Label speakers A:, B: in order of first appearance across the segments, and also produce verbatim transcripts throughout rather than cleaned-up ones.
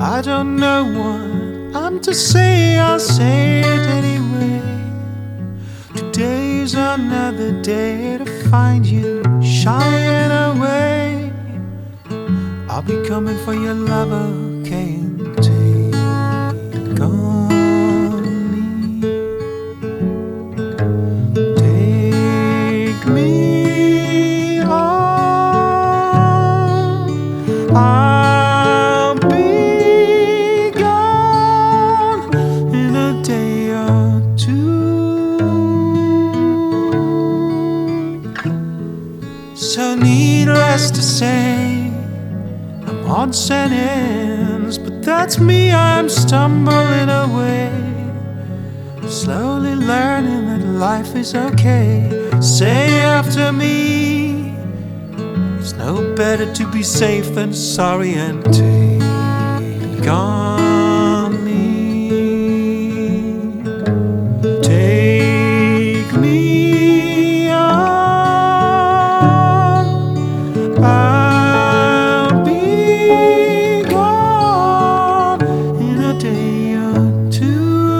A: I don't know what I'm to say, I'll say it anyway. Today's another day to find you shying away. I'll be coming for your love, okay, and take on me. Take me on. I'll be gone in a day or two. So needless to say, I'm odds and ends, but that's me, I'm stumbling away, slowly learning that life is okay. Say after me, it's no better to be safe than sorry, and take on me. Take me on. I'll be gone in a day or two.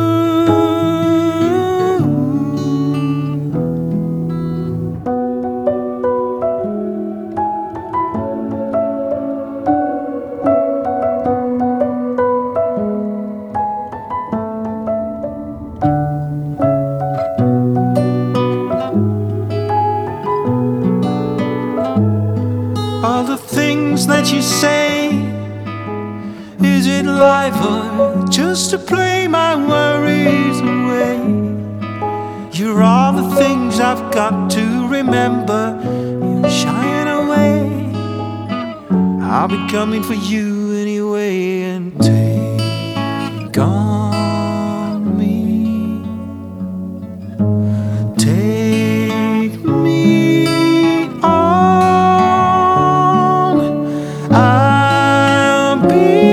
A: All the things that you say, is it life or just to play my worries away? You're all the things I've got to remember. You're shying away. I'll be coming for you anyway, and take on me. Take me on. I'll be